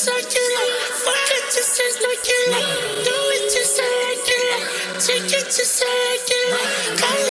circular. Fuck it just as like you like. Do it just like you like. Take it just like you like.